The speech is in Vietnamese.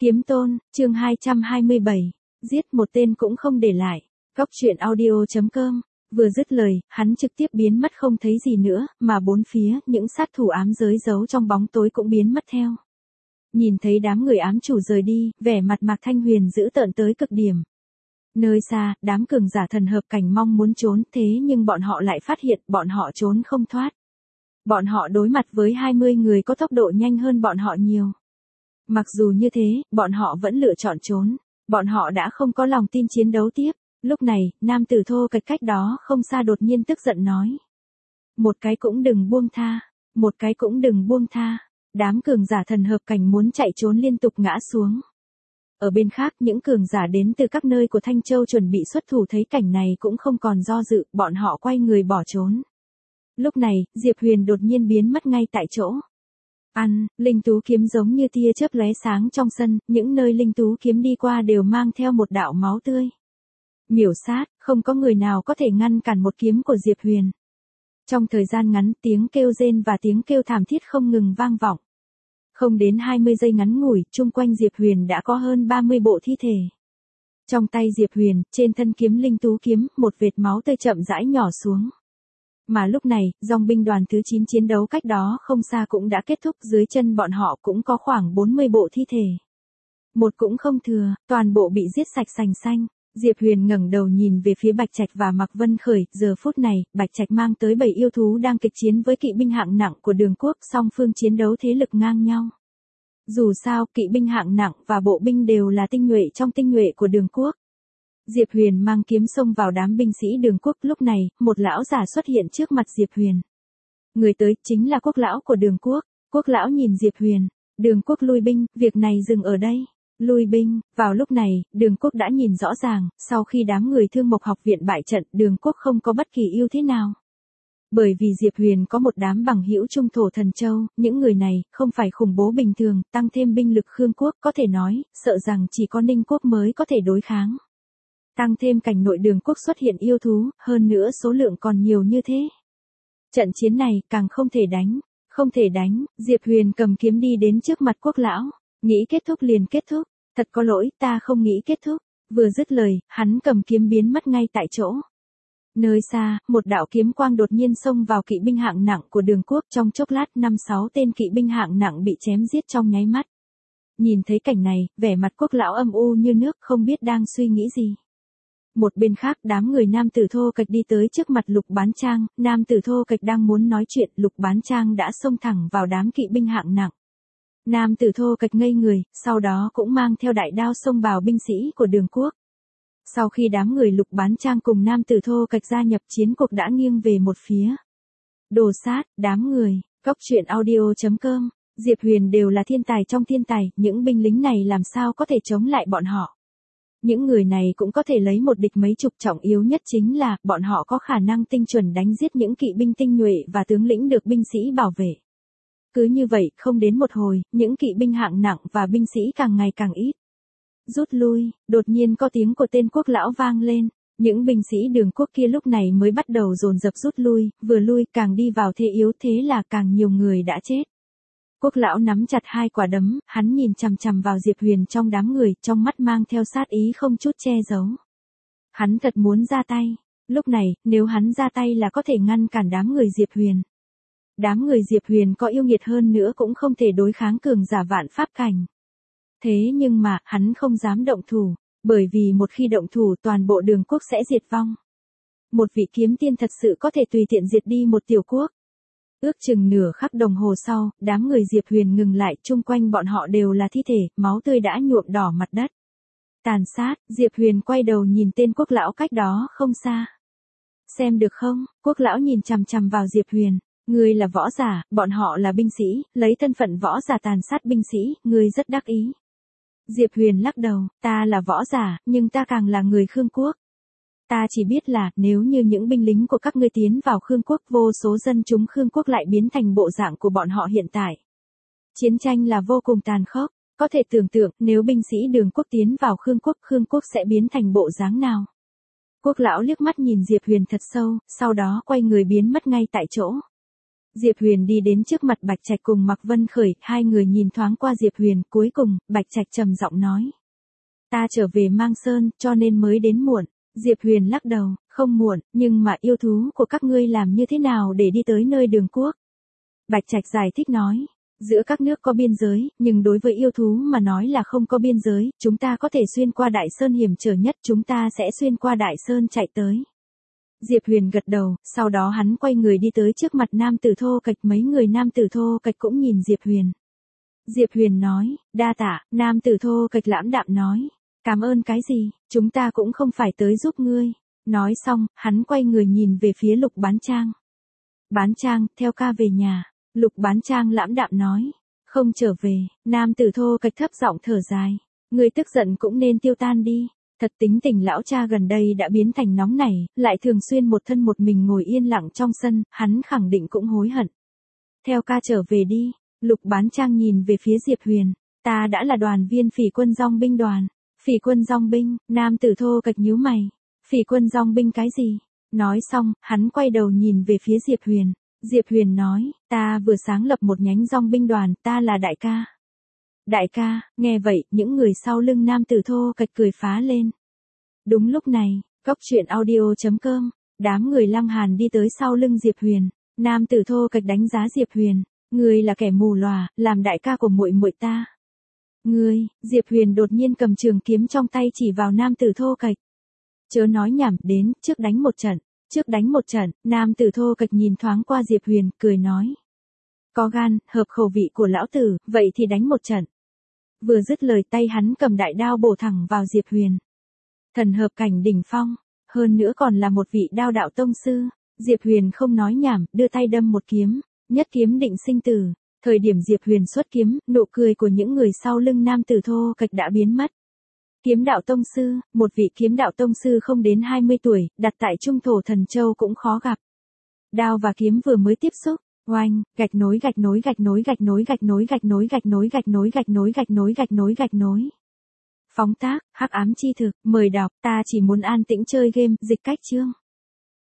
Kiếm Tôn, chương 227, giết một tên cũng không để lại. Góc truyện audio.com. Vừa dứt lời, hắn trực tiếp biến mất không thấy gì nữa, mà bốn phía, những sát thủ ám giới giấu trong bóng tối cũng biến mất theo. Nhìn thấy đám người ám chủ rời đi, vẻ mặt Mạc Thanh Huyền dữ tợn tới cực điểm. Nơi xa, đám cường giả thần hợp cảnh mong muốn trốn, thế nhưng bọn họ lại phát hiện bọn họ trốn không thoát. Bọn họ đối mặt với 20 người có tốc độ nhanh hơn bọn họ nhiều. Mặc dù như thế, bọn họ vẫn lựa chọn trốn. Bọn họ đã không có lòng tin chiến đấu tiếp. Lúc này, nam tử thô kệch cách đó không xa đột nhiên tức giận nói. Một cái cũng đừng buông tha. Một cái cũng đừng buông tha. Đám cường giả thần hợp cảnh muốn chạy trốn liên tục ngã xuống. Ở bên khác, những cường giả đến từ các nơi của Thanh Châu chuẩn bị xuất thủ thấy cảnh này cũng không còn do dự, bọn họ quay người bỏ trốn. Lúc này, Diệp Huyền đột nhiên biến mất ngay tại chỗ. Linh tú kiếm giống như tia chớp lóe sáng trong sân, những nơi linh tú kiếm đi qua đều mang theo một đạo máu tươi. Miểu sát, không có người nào có thể ngăn cản một kiếm của Diệp Huyền. Trong thời gian ngắn, tiếng kêu rên và tiếng kêu thảm thiết không ngừng vang vọng. Không đến 20 giây ngắn ngủi, chung quanh Diệp Huyền đã có hơn 30 bộ thi thể. Trong tay Diệp Huyền, trên thân kiếm linh tú kiếm, một vệt máu tươi chậm rãi nhỏ xuống. Mà lúc này, dòng binh đoàn thứ 9 chiến đấu cách đó không xa cũng đã kết thúc, dưới chân bọn họ cũng có khoảng 40 bộ thi thể. Một cũng không thừa, toàn bộ bị giết sạch sành xanh. Diệp Huyền ngẩng đầu nhìn về phía Bạch Trạch và Mạc Vân Khởi, giờ phút này, Bạch Trạch mang tới 7 yêu thú đang kịch chiến với kỵ binh hạng nặng của Đường Quốc, song phương chiến đấu thế lực ngang nhau. Dù sao, kỵ binh hạng nặng và bộ binh đều là tinh nhuệ trong tinh nhuệ của Đường Quốc. Diệp Huyền mang kiếm xông vào đám binh sĩ Đường Quốc, lúc này, một lão giả xuất hiện trước mặt Diệp Huyền. Người tới chính là Quốc lão của Đường Quốc. Quốc lão nhìn Diệp Huyền, Đường Quốc lui binh, việc này dừng ở đây. Lui binh, vào lúc này, Đường Quốc đã nhìn rõ ràng, sau khi đám người Thương Mộc học viện bại trận, Đường Quốc không có bất kỳ ưu thế nào. Bởi vì Diệp Huyền có một đám bằng hữu trung thổ thần châu, những người này, không phải khủng bố bình thường, tăng thêm binh lực Khương Quốc, có thể nói, sợ rằng chỉ có Ninh Quốc mới có thể đối kháng. Tăng thêm cảnh nội Đường Quốc xuất hiện yêu thú, hơn nữa số lượng còn nhiều như thế. Trận chiến này, càng không thể đánh. Không thể đánh, Diệp Huyền cầm kiếm đi đến trước mặt Quốc lão. Nghĩ kết thúc liền kết thúc. Thật có lỗi, ta không nghĩ kết thúc. Vừa dứt lời, hắn cầm kiếm biến mất ngay tại chỗ. Nơi xa, một đạo kiếm quang đột nhiên xông vào kỵ binh hạng nặng của Đường Quốc, trong chốc lát 5-6 tên kỵ binh hạng nặng bị chém giết trong nháy mắt. Nhìn thấy cảnh này, vẻ mặt Quốc lão âm u như nước, không biết đang suy nghĩ gì. Một bên khác, đám người nam tử thô kệch đi tới trước mặt Lục Bán Trang, nam tử thô kệch đang muốn nói chuyện, Lục Bán Trang đã xông thẳng vào đám kỵ binh hạng nặng. Nam tử thô kệch ngây người, sau đó cũng mang theo đại đao xông vào binh sĩ của Đường Quốc. Sau khi đám người Lục Bán Trang cùng nam tử thô kệch gia nhập chiến cuộc đã nghiêng về một phía. Đồ sát, đám người, góc truyện audio.com, Diệp Huyền đều là thiên tài trong thiên tài, những binh lính này làm sao có thể chống lại bọn họ. Những người này cũng có thể lấy một địch mấy chục, trọng yếu nhất chính là, bọn họ có khả năng tinh chuẩn đánh giết những kỵ binh tinh nhuệ và tướng lĩnh được binh sĩ bảo vệ. Cứ như vậy, không đến một hồi, những kỵ binh hạng nặng và binh sĩ càng ngày càng ít. Rút lui, đột nhiên có tiếng của tên Quốc lão vang lên. Những binh sĩ Đường Quốc kia lúc này mới bắt đầu dồn dập rút lui, vừa lui càng đi vào thế yếu, thế là càng nhiều người đã chết. Quốc lão nắm chặt hai quả đấm, hắn nhìn chằm chằm vào Diệp Huyền trong đám người, trong mắt mang theo sát ý không chút che giấu. Hắn thật muốn ra tay. Lúc này, nếu hắn ra tay là có thể ngăn cản đám người Diệp Huyền. Đám người Diệp Huyền có yêu nghiệt hơn nữa cũng không thể đối kháng cường giả vạn pháp cảnh. Thế nhưng mà, hắn không dám động thủ, bởi vì một khi động thủ toàn bộ Đường Quốc sẽ diệt vong. Một vị kiếm tiên thật sự có thể tùy tiện diệt đi một tiểu quốc. Ước chừng nửa khắc đồng hồ sau, đám người Diệp Huyền ngừng lại, chung quanh bọn họ đều là thi thể, máu tươi đã nhuộm đỏ mặt đất. Tàn sát, Diệp Huyền quay đầu nhìn tên Quốc lão cách đó không xa. Xem được không, Quốc lão nhìn chằm chằm vào Diệp Huyền. Ngươi là võ giả, bọn họ là binh sĩ, lấy thân phận võ giả tàn sát binh sĩ, ngươi rất đắc ý. Diệp Huyền lắc đầu, ta là võ giả, nhưng ta càng là người Khương Quốc. Ta chỉ biết là, nếu như những binh lính của các ngươi tiến vào Khương Quốc, vô số dân chúng Khương Quốc lại biến thành bộ dạng của bọn họ hiện tại. Chiến tranh là vô cùng tàn khốc, có thể tưởng tượng, nếu binh sĩ Đường Quốc tiến vào Khương Quốc sẽ biến thành bộ dáng nào. Quốc lão liếc mắt nhìn Diệp Huyền thật sâu, sau đó quay người biến mất ngay tại chỗ. Diệp Huyền đi đến trước mặt Bạch Trạch cùng Mạc Vân Khởi, hai người nhìn thoáng qua Diệp Huyền, cuối cùng, Bạch Trạch trầm giọng nói. Ta trở về Mang Sơn, cho nên mới đến muộn. Diệp Huyền lắc đầu, không muộn, nhưng mà yêu thú của các ngươi làm như thế nào để đi tới nơi Đường Quốc? Bạch Trạch giải thích nói. Giữa các nước có biên giới, nhưng đối với yêu thú mà nói là không có biên giới, chúng ta có thể xuyên qua Đại Sơn hiểm trở nhất, chúng ta sẽ xuyên qua Đại Sơn chạy tới. Diệp Huyền gật đầu, sau đó hắn quay người đi tới trước mặt nam tử Thô Kệch, mấy người nam tử Thô Kệch cũng nhìn Diệp Huyền. Diệp Huyền nói, đa tạ, nam tử Thô Kệch lãm đạm nói, cảm ơn cái gì, chúng ta cũng không phải tới giúp ngươi. Nói xong, hắn quay người nhìn về phía Lục Bán Trang. Bán Trang, theo ca về nhà. Lục Bán Trang lãm đạm nói, không trở về, nam tử Thô Kệch thấp giọng thở dài, ngươi tức giận cũng nên tiêu tan đi, thật tính tình lão cha gần đây đã biến thành nóng nảy, lại thường xuyên một thân một mình ngồi yên lặng trong sân, hắn khẳng định cũng hối hận. Theo ca trở về đi, Lục Bán Trang nhìn về phía Diệp Huyền, ta đã là đoàn viên Phỉ Quân Dong binh đoàn. Phỉ Quân Dong binh, nam tử Thô Kệch nhíu mày, Phỉ Quân Dong binh cái gì? Nói xong, hắn quay đầu nhìn về phía Diệp Huyền. Diệp Huyền nói, ta vừa sáng lập một nhánh Dong binh đoàn, ta là đại ca. Đại ca, nghe vậy, những người sau lưng nam tử Thô Kệch cười phá lên. Đúng lúc này, Góc Truyện Audio.com, đám người Lăng Hàn đi tới sau lưng Diệp Huyền, nam tử Thô Kệch đánh giá Diệp Huyền, ngươi là kẻ mù lòa, làm đại ca của muội muội ta. Ngươi, Diệp Huyền đột nhiên cầm trường kiếm trong tay chỉ vào nam tử Thô Kệch. Chớ nói nhảm, đến, trước đánh một trận. Trước đánh một trận, nam tử Thô Kệch nhìn thoáng qua Diệp Huyền, cười nói. Có gan, hợp khẩu vị của lão tử, vậy thì đánh một trận. Vừa dứt lời tay hắn cầm đại đao bổ thẳng vào Diệp Huyền. Thần hợp cảnh đỉnh phong, hơn nữa còn là một vị đao đạo tông sư. Diệp Huyền không nói nhảm, đưa tay đâm một kiếm, nhất kiếm định sinh tử. Thời điểm Diệp Huyền xuất kiếm, nụ cười của những người sau lưng nam tử Thô Kệch đã biến mất. Kiếm đạo tông sư, một vị kiếm đạo tông sư không đến 20 tuổi, đặt tại Trung Thổ Thần Châu cũng khó gặp. Đao và kiếm vừa mới tiếp xúc, oanh, gạch nối gạch nối gạch nối gạch nối gạch nối gạch nối gạch nối gạch nối gạch nối gạch nối gạch nối gạch nối. Phóng tác, Hắc Ám Chi Thực, mời đọc, ta chỉ muốn an tĩnh chơi game, dịch cách chương.